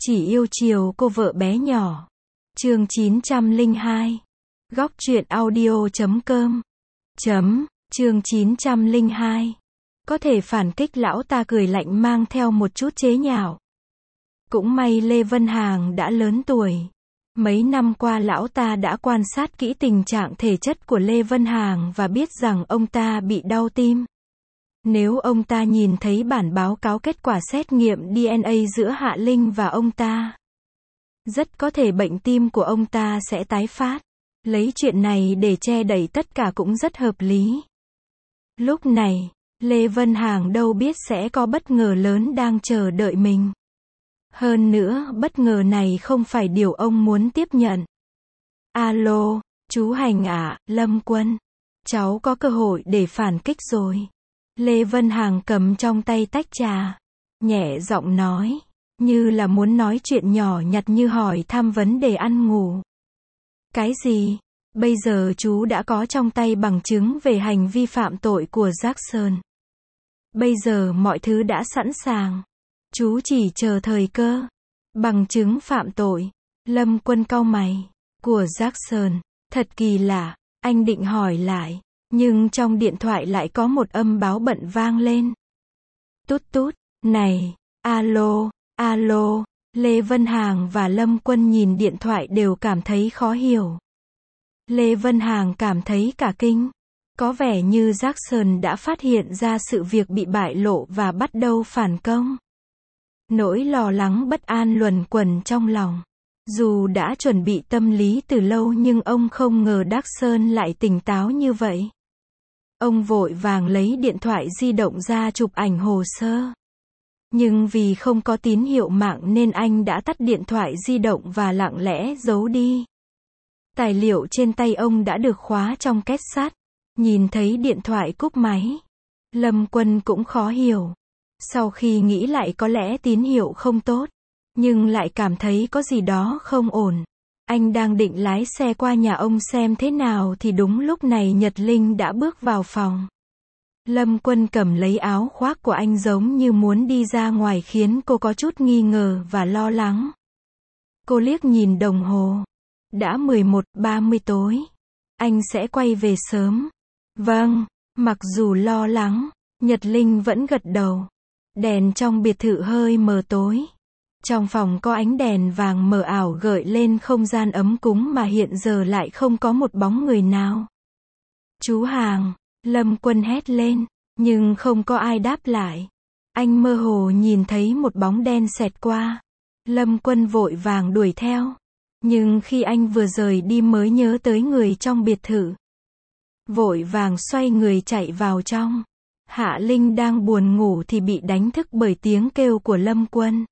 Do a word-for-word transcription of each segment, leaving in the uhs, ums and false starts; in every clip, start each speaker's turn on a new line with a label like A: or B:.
A: Chỉ yêu chiều cô vợ bé nhỏ. Chương chín trăm lẻ hai. Góc truyện audio chấm com. Chấm, chương chín trăm lẻ hai. Có thể phản kích lão ta cười lạnh mang theo một chút chế nhạo. Cũng may Lê Vân Hàng đã lớn tuổi. Mấy năm qua lão ta đã quan sát kỹ tình trạng thể chất của Lê Vân Hàng và biết rằng ông ta bị đau tim. Nếu ông ta nhìn thấy bản báo cáo kết quả xét nghiệm đê en a giữa Hạ Linh và ông ta, rất có thể bệnh tim của ông ta sẽ tái phát. Lấy chuyện này để che đậy tất cả cũng rất hợp lý. Lúc này, Lê Vân Hàng đâu biết sẽ có bất ngờ lớn đang chờ đợi mình. Hơn nữa, bất ngờ này không phải điều ông muốn tiếp nhận. Alo, chú Hành ạ, Lâm Quân. Cháu có cơ hội để phản kích rồi. Lê Vân Hàng cầm trong tay tách trà, nhẹ giọng nói, như là muốn nói chuyện nhỏ nhặt như hỏi thăm vấn đề ăn ngủ. Cái gì? Bây giờ chú đã có trong tay bằng chứng về hành vi phạm tội của Jackson. Bây giờ mọi thứ đã sẵn sàng. Chú chỉ chờ thời cơ. Bằng chứng phạm tội. Lâm Quân cau mày. Của Jackson. Thật kỳ lạ. Anh định hỏi lại. Nhưng trong điện thoại lại có một âm báo bận vang lên. Tút tút. Này. Alo. Alo. Lê Vân Hàng và Lâm Quân nhìn điện thoại đều cảm thấy khó hiểu. Lê Vân Hàng cảm thấy cả kinh. Có vẻ như Jackson đã phát hiện ra sự việc bị bại lộ và bắt đầu phản công. Nỗi lo lắng bất an luẩn quẩn trong lòng. Dù đã chuẩn bị tâm lý từ lâu nhưng ông không ngờ Jackson lại tỉnh táo như vậy. Ông vội vàng lấy điện thoại di động ra chụp ảnh hồ sơ. Nhưng vì không có tín hiệu mạng nên anh đã tắt điện thoại di động và lặng lẽ giấu đi. Tài liệu trên tay ông đã được khóa trong két sắt. Nhìn thấy điện thoại cúp máy, Lâm Quân cũng khó hiểu. Sau khi nghĩ lại có lẽ tín hiệu không tốt, nhưng lại cảm thấy có gì đó không ổn. Anh đang định lái xe qua nhà ông xem thế nào thì đúng lúc này Nhật Linh đã bước vào phòng. Lâm Quân cầm lấy áo khoác của anh giống như muốn đi ra ngoài khiến cô có chút nghi ngờ và lo lắng. Cô liếc nhìn đồng hồ. Đã mười một giờ ba mươi tối. Anh sẽ quay về sớm. Vâng, mặc dù lo lắng, Nhật Linh vẫn gật đầu. Đèn trong biệt thự hơi mờ tối. Trong phòng có ánh đèn vàng mờ ảo gợi lên không gian ấm cúng mà hiện giờ lại không có một bóng người nào. Chú Hàng, Lâm Quân hét lên, nhưng không có ai đáp lại. Anh mơ hồ nhìn thấy một bóng đen xẹt qua. Lâm Quân vội vàng đuổi theo. Nhưng khi anh vừa rời đi mới nhớ tới người trong biệt thự. Vội vàng xoay người chạy vào trong. Hạ Linh đang buồn ngủ thì bị đánh thức bởi tiếng kêu của Lâm Quân.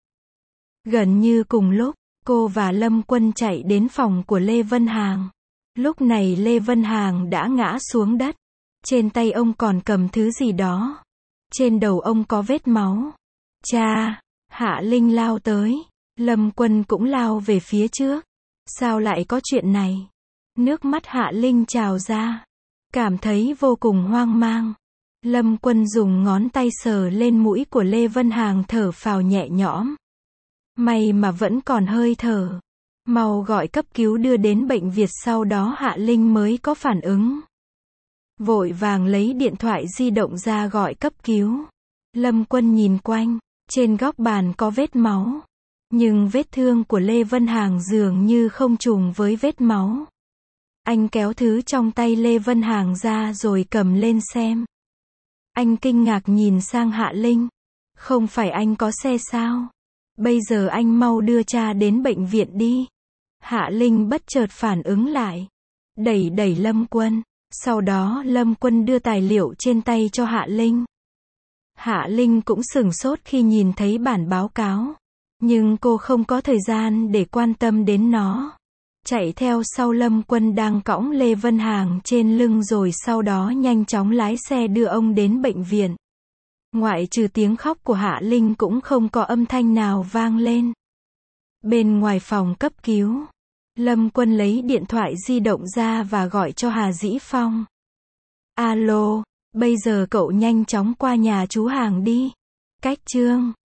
A: Gần như cùng lúc, cô và Lâm Quân chạy đến phòng của Lê Vân Hàng. Lúc này Lê Vân Hàng đã ngã xuống đất. Trên tay ông còn cầm thứ gì đó. Trên đầu ông có vết máu. Cha! Hạ Linh lao tới. Lâm Quân cũng lao về phía trước. Sao lại có chuyện này? Nước mắt Hạ Linh trào ra. Cảm thấy vô cùng hoang mang. Lâm Quân dùng ngón tay sờ lên mũi của Lê Vân Hàng thở phào nhẹ nhõm. May mà vẫn còn hơi thở. Mau gọi cấp cứu đưa đến bệnh viện sau đó Hạ Linh mới có phản ứng. Vội vàng lấy điện thoại di động ra gọi cấp cứu. Lâm Quân nhìn quanh. Trên góc bàn có vết máu. Nhưng vết thương của Lê Vân Hàng dường như không trùng với vết máu. Anh kéo thứ trong tay Lê Vân Hàng ra rồi cầm lên xem. Anh kinh ngạc nhìn sang Hạ Linh. Không phải anh có xe sao? Bây giờ anh mau đưa cha đến bệnh viện đi. Hạ Linh bất chợt phản ứng lại. Đẩy đẩy Lâm Quân. Sau đó Lâm Quân đưa tài liệu trên tay cho Hạ Linh. Hạ Linh cũng sửng sốt khi nhìn thấy bản báo cáo. Nhưng cô không có thời gian để quan tâm đến nó. Chạy theo sau Lâm Quân đang cõng Lê Vân Hàng trên lưng rồi sau đó nhanh chóng lái xe đưa ông đến bệnh viện. Ngoại trừ tiếng khóc của Hạ Linh cũng không có âm thanh nào vang lên. Bên ngoài phòng cấp cứu, Lâm Quân lấy điện thoại di động ra và gọi cho Hà Dĩ Phong. Alo, bây giờ cậu nhanh chóng qua nhà chú Hàng đi. Cách Trương.